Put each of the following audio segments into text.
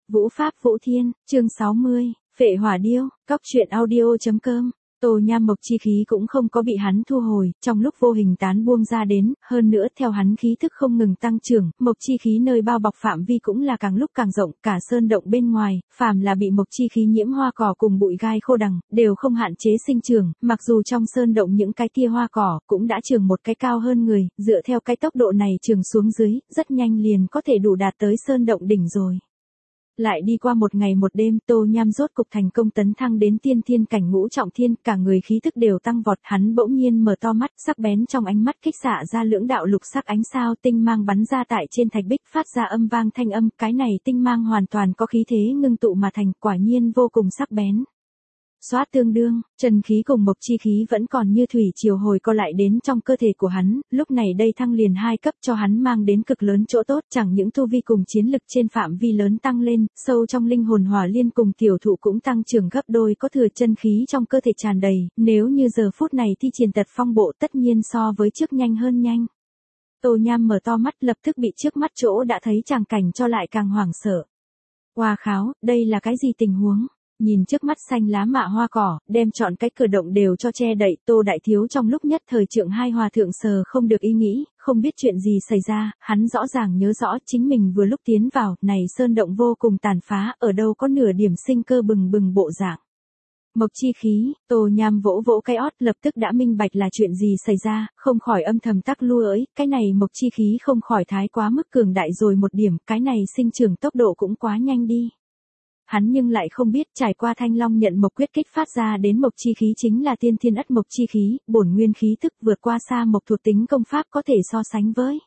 Vũ Pháp Vũ Thiên, chương 60, Phệ Hỏa Điêu, Cóc truyện audio.com. Tô Nham mộc chi khí cũng không có bị hắn thu hồi, trong lúc vô hình tán buông ra đến, hơn nữa theo hắn khí thức không ngừng tăng trưởng, mộc chi khí nơi bao bọc phạm vi cũng là càng lúc càng rộng, cả sơn động bên ngoài, phàm là bị mộc chi khí nhiễm hoa cỏ cùng bụi gai khô đằng, đều không hạn chế sinh trưởng, mặc dù trong sơn động những cái tia hoa cỏ cũng đã trưởng một cái cao hơn người, dựa theo cái tốc độ này trưởng xuống dưới, rất nhanh liền có thể đủ đạt tới sơn động đỉnh rồi. Lại đi qua một ngày một đêm, Tô Nham rốt cục thành công tấn thăng đến tiên thiên cảnh ngũ trọng thiên, cả người khí thức đều tăng vọt, hắn bỗng nhiên mở to mắt, sắc bén trong ánh mắt kích xạ ra lưỡng đạo lục sắc ánh sao tinh mang bắn ra tại trên thạch bích, phát ra âm vang thanh âm, cái này tinh mang hoàn toàn có khí thế ngưng tụ mà thành, quả nhiên vô cùng sắc bén. Xoát tương đương, trần khí cùng mộc chi khí vẫn còn như thủy triều hồi co lại đến trong cơ thể của hắn, lúc này đây thăng liền 2 cấp cho hắn mang đến cực lớn chỗ tốt, chẳng những tu vi cùng chiến lực trên phạm vi lớn tăng lên, sâu trong linh hồn hỏa liên cùng tiểu thụ cũng tăng trưởng gấp đôi, có thừa chân khí trong cơ thể tràn đầy, nếu như giờ phút này thi triển tật phong bộ tất nhiên so với trước nhanh hơn nhanh. Tô Nham mở to mắt lập tức bị trước mắt chỗ đã thấy tràng cảnh cho lại càng hoảng sợ. Hoa kháo, đây là cái gì tình huống? Nhìn trước mắt xanh lá mạ hoa cỏ, đem trọn cái cửa động đều cho che đậy, Tô Đại Thiếu trong lúc nhất thời Trượng Hai Hòa Thượng sờ không được ý nghĩ, không biết chuyện gì xảy ra, hắn rõ ràng nhớ rõ chính mình vừa lúc tiến vào, này sơn động vô cùng tàn phá, ở đâu có nửa điểm sinh cơ bừng bừng bộ dạng. Mộc chi khí, Tô Nham vỗ vỗ cái ót lập tức đã minh bạch là chuyện gì xảy ra, không khỏi âm thầm tắc lui ới, cái này mộc chi khí không khỏi thái quá mức cường đại rồi một điểm, cái này sinh trưởng tốc độ cũng quá nhanh đi. Hắn nhưng lại không biết trải qua Thanh Long nhận mộc quyết kích phát ra đến mộc chi khí chính là tiên thiên ất mộc chi khí, bổn nguyên khí tức vượt qua xa mộc thuộc tính công pháp có thể so sánh với.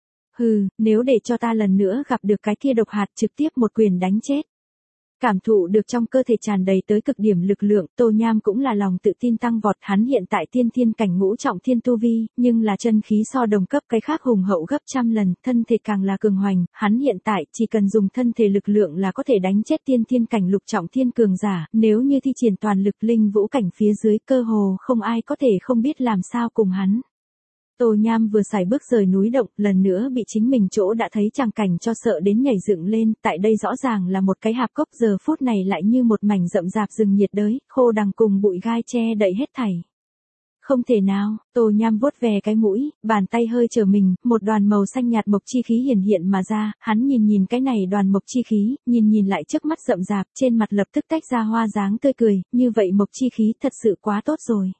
Hừ, nếu để cho ta lần nữa gặp được cái kia độc hạt trực tiếp một quyền đánh chết. Cảm thụ được trong cơ thể tràn đầy tới cực điểm lực lượng, Tô Nham cũng là lòng tự tin tăng vọt, hắn hiện tại tiên thiên cảnh ngũ trọng thiên tu vi, nhưng là chân khí so đồng cấp cái khác hùng hậu gấp trăm lần, thân thể càng là cường hoành, hắn hiện tại chỉ cần dùng thân thể lực lượng là có thể đánh chết tiên thiên cảnh lục trọng thiên cường giả, nếu như thi triển toàn lực linh vũ cảnh phía dưới cơ hồ không ai có thể không biết làm sao cùng hắn. Tô Nham vừa xài bước rời núi động, lần nữa bị chính mình chỗ đã thấy tràng cảnh cho sợ đến nhảy dựng lên, tại đây rõ ràng là một cái hạp cốc, giờ phút này lại như một mảnh rậm rạp rừng nhiệt đới, khô đằng cùng bụi gai che đậy hết thảy. Không thể nào, Tô Nham vuốt về cái mũi, bàn tay hơi trở mình, một đoàn màu xanh nhạt mộc chi khí hiển hiện mà ra, hắn nhìn cái này đoàn mộc chi khí, nhìn lại trước mắt rậm rạp, trên mặt lập tức tách ra hoa dáng tươi cười, như vậy mộc chi khí thật sự quá tốt rồi.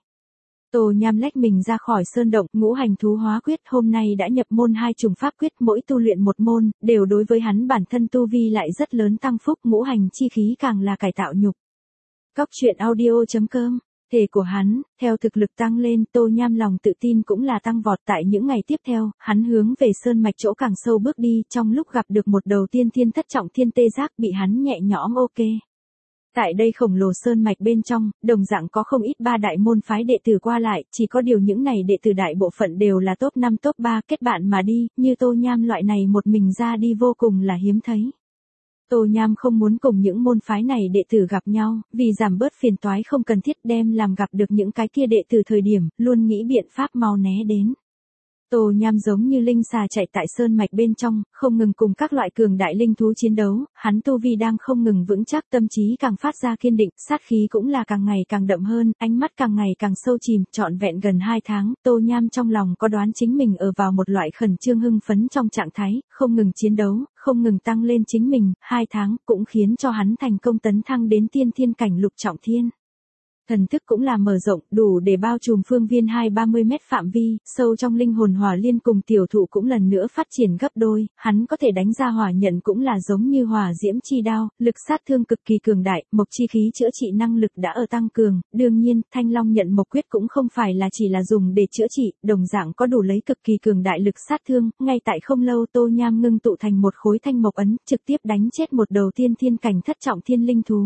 Tô Nham lách mình ra khỏi sơn động, ngũ hành thú hóa quyết hôm nay đã nhập môn 2 chủng pháp quyết, mỗi tu luyện một môn, đều đối với hắn bản thân tu vi lại rất lớn tăng phúc, ngũ hành chi khí càng là cải tạo nhục. Cóc truyện audio.com. Thể của hắn, theo thực lực tăng lên, Tô Nham lòng tự tin cũng là tăng vọt, tại những ngày tiếp theo, hắn hướng về sơn mạch chỗ càng sâu bước đi, trong lúc gặp được một đầu tiên thiên thất trọng thiên tê giác bị hắn nhẹ nhõm ok. Tại đây khổng lồ sơn mạch bên trong, đồng dạng có không ít 3 đại môn phái đệ tử qua lại, chỉ có điều những này đệ tử đại bộ phận đều là top 5 top 3 kết bạn mà đi, như Tô Nham loại này một mình ra đi vô cùng là hiếm thấy. Tô Nham không muốn cùng những môn phái này đệ tử gặp nhau, vì giảm bớt phiền toái không cần thiết đem làm gặp được những cái kia đệ tử thời điểm, luôn nghĩ biện pháp mau né đến. Tô Nham giống như linh xà chạy tại sơn mạch bên trong, không ngừng cùng các loại cường đại linh thú chiến đấu, hắn tu vi đang không ngừng vững chắc, tâm trí càng phát ra kiên định, sát khí cũng là càng ngày càng đậm hơn, ánh mắt càng ngày càng sâu chìm, trọn vẹn gần 2 tháng, Tô Nham trong lòng có đoán chính mình ở vào một loại khẩn trương hưng phấn trong trạng thái, không ngừng chiến đấu, không ngừng tăng lên chính mình, 2 tháng cũng khiến cho hắn thành công tấn thăng đến tiên thiên cảnh lục trọng thiên. Thần thức cũng là mở rộng, đủ để bao trùm phương viên 20-30 mét phạm vi, sâu trong linh hồn hỏa liên cùng tiểu thụ cũng lần nữa phát triển gấp đôi, hắn có thể đánh ra hỏa nhận cũng là giống như hỏa diễm chi đao, lực sát thương cực kỳ cường đại, mộc chi khí chữa trị năng lực đã ở tăng cường, đương nhiên, Thanh Long nhận mộc quyết cũng không phải là chỉ là dùng để chữa trị, đồng dạng có đủ lấy cực kỳ cường đại lực sát thương, ngay tại không lâu Tô Nham ngưng tụ thành một khối thanh mộc ấn, trực tiếp đánh chết một đầu tiên thiên cảnh thất trọng thiên linh thú.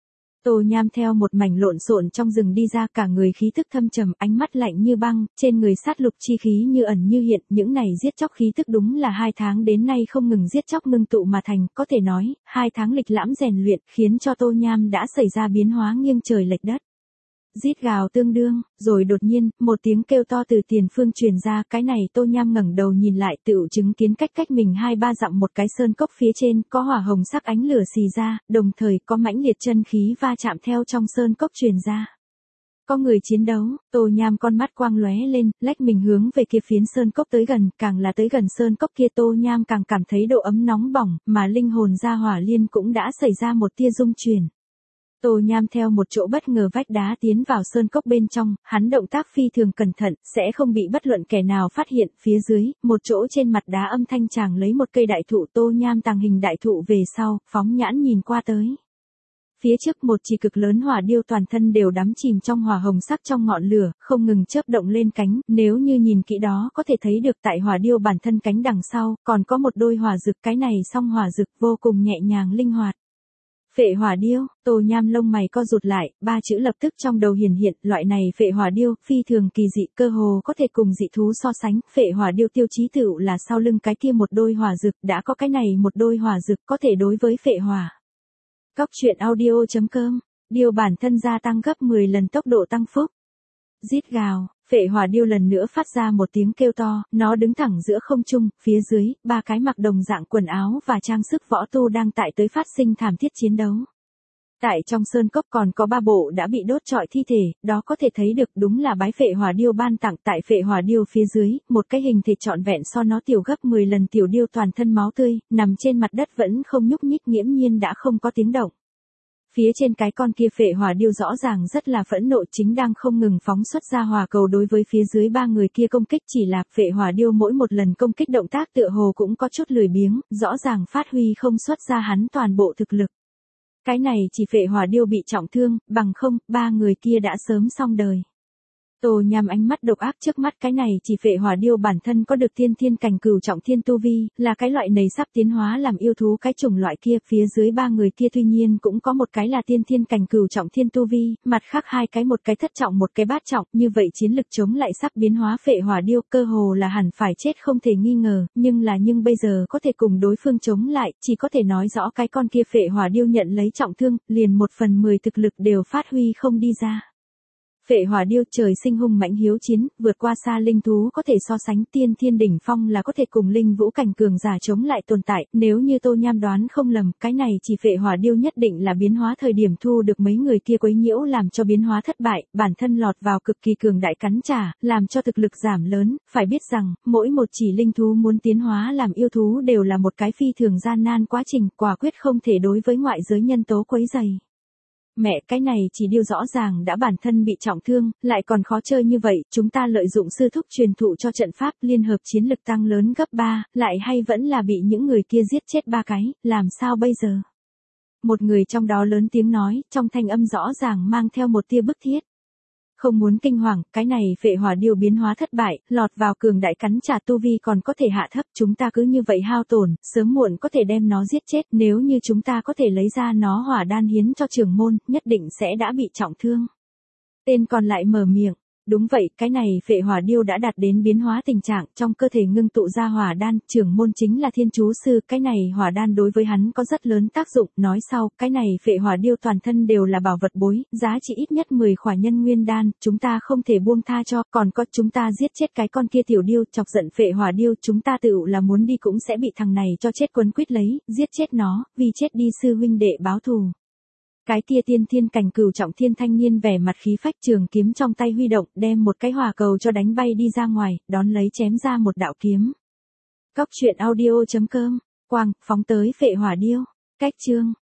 Tô Nham theo một mảnh lộn xộn trong rừng đi ra, cả người khí tức thâm trầm, ánh mắt lạnh như băng, trên người sát lục chi khí như ẩn như hiện, những này giết chóc khí tức đúng là 2 tháng đến nay không ngừng giết chóc ngưng tụ mà thành, có thể nói, 2 tháng lịch lãm rèn luyện, khiến cho Tô Nham đã xảy ra biến hóa nghiêng trời lệch đất. Rít gào tương đương, rồi đột nhiên, một tiếng kêu to từ tiền phương truyền ra, cái này Tô Nham ngẩng đầu nhìn lại tựu chứng kiến cách mình 2-3 dặm một cái sơn cốc phía trên, có hỏa hồng sắc ánh lửa xì ra, đồng thời có mãnh liệt chân khí va chạm theo trong sơn cốc truyền ra. Có người chiến đấu, Tô Nham con mắt quang lóe lên, lách mình hướng về kia phiến sơn cốc tới gần, càng là tới gần sơn cốc kia Tô Nham càng cảm thấy độ ấm nóng bỏng, mà linh hồn ra hỏa liên cũng đã xảy ra một tia rung chuyển. Tô Nham theo một chỗ bất ngờ vách đá tiến vào sơn cốc bên trong, hắn động tác phi thường cẩn thận, sẽ không bị bất luận kẻ nào phát hiện. Phía dưới, một chỗ trên mặt đá âm thanh chàng lấy một cây đại thụ, Tô Nham tàng hình đại thụ về sau, phóng nhãn nhìn qua tới. Phía trước một chỉ cực lớn hỏa điêu toàn thân đều đắm chìm trong hỏa hồng sắc trong ngọn lửa, không ngừng chớp động lên cánh, nếu như nhìn kỹ đó có thể thấy được tại hỏa điêu bản thân cánh đằng sau, còn có một đôi hỏa dực, cái này song hỏa dực vô cùng nhẹ nhàng linh hoạt. Phệ hỏa điêu, Tô Nham lông mày co rụt lại, 3 chữ lập tức trong đầu hiển hiện, loại này phệ hỏa điêu, phi thường kỳ dị, cơ hồ có thể cùng dị thú so sánh, phệ hỏa điêu tiêu chí tựu là sau lưng cái kia một đôi hỏa dực, đã có cái này một đôi hỏa dực có thể đối với phệ hỏa. Cóc truyện audio.com, điêu bản thân gia tăng gấp 10 lần tốc độ tăng phúc. Rít gào, phệ hỏa điêu lần nữa phát ra một tiếng kêu to, nó đứng thẳng giữa không trung, phía dưới, 3 cái mặc đồng dạng quần áo và trang sức võ tu đang tại tới phát sinh thảm thiết chiến đấu. Tại trong sơn cốc còn có 3 bộ đã bị đốt trọi thi thể, đó có thể thấy được đúng là bái phệ hỏa điêu ban tặng. Tại phệ hỏa điêu phía dưới, một cái hình thể trọn vẹn so nó tiểu gấp 10 lần tiểu điêu toàn thân máu tươi, nằm trên mặt đất vẫn không nhúc nhích, nghiễm nhiên đã không có tiếng động. Phía trên cái con kia phệ hỏa điêu rõ ràng rất là phẫn nộ, chính đang không ngừng phóng xuất ra hỏa cầu đối với phía dưới 3 người kia công kích, chỉ là phệ hỏa điêu mỗi một lần công kích động tác tựa hồ cũng có chút lười biếng, rõ ràng phát huy không xuất ra hắn toàn bộ thực lực. Cái này chỉ phệ hỏa điêu bị trọng thương, bằng không, 3 người kia đã sớm xong đời. Tô Nham ánh mắt độc ác, trước mắt cái này chỉ phệ hỏa điêu bản thân có được thiên cảnh cửu trọng thiên tu vi, là cái loại này sắp tiến hóa làm yêu thú cái chủng loại kia, phía dưới 3 người kia tuy nhiên cũng có một cái là thiên cảnh cửu trọng thiên tu vi, mặt khác 2 cái, một cái thất trọng một cái bát trọng, như vậy chiến lực chống lại sắp biến hóa phệ hỏa điêu cơ hồ là hẳn phải chết không thể nghi ngờ, nhưng bây giờ có thể cùng đối phương chống lại, chỉ có thể nói rõ cái con kia phệ hỏa điêu nhận lấy trọng thương, liền 1/10 thực lực đều phát huy không đi ra. Phệ hỏa điêu trời sinh hung mãnh hiếu chiến, vượt qua xa linh thú có thể so sánh, tiên thiên đỉnh phong là có thể cùng linh vũ cảnh cường giả chống lại tồn tại, nếu như Tô Nham đoán không lầm, cái này chỉ phệ hỏa điêu nhất định là biến hóa thời điểm thu được mấy người kia quấy nhiễu làm cho biến hóa thất bại, bản thân lọt vào cực kỳ cường đại cắn trả, làm cho thực lực giảm lớn, phải biết rằng, mỗi một chỉ linh thú muốn tiến hóa làm yêu thú đều là một cái phi thường gian nan quá trình, quả quyết không thể đối với ngoại giới nhân tố quấy rầy. Mẹ, cái này chỉ điêu rõ ràng đã bản thân bị trọng thương, lại còn khó chơi như vậy, chúng ta lợi dụng sư thúc truyền thụ cho trận pháp liên hợp chiến lực tăng lớn gấp 3, lại hay vẫn là bị những người kia giết chết 3 cái, làm sao bây giờ? Một người trong đó lớn tiếng nói, trong thanh âm rõ ràng mang theo một tia bức thiết. Không muốn kinh hoàng, cái này phệ hỏa điêu biến hóa thất bại, lọt vào cường đại cắn trả tu vi còn có thể hạ thấp, chúng ta cứ như vậy hao tổn, sớm muộn có thể đem nó giết chết, nếu như chúng ta có thể lấy ra nó hỏa đan hiến cho trưởng môn, nhất định sẽ đã bị trọng thương. Tên còn lại mở miệng. Đúng vậy, cái này phệ hỏa điêu đã đạt đến biến hóa tình trạng, trong cơ thể ngưng tụ ra hỏa đan, trưởng môn chính là thiên chú sư, cái này hỏa đan đối với hắn có rất lớn tác dụng, nói sau, cái này phệ hỏa điêu toàn thân đều là bảo vật bối, giá trị ít nhất 10 khỏa nhân nguyên đan, chúng ta không thể buông tha cho, còn có chúng ta giết chết cái con kia tiểu điêu, chọc giận phệ hỏa điêu, chúng ta tự là muốn đi cũng sẽ bị thằng này cho chết quấn quýt lấy, giết chết nó, vì chết đi sư huynh đệ báo thù. Cái tia thiên cảnh cửu trọng thiên thanh niên vẻ mặt khí phách, trường kiếm trong tay huy động, đem một cái hỏa cầu cho đánh bay đi ra ngoài, đón lấy chém ra một đạo kiếm. Cóc truyện audio.com, quang, phóng tới phệ hỏa điêu. Cách chương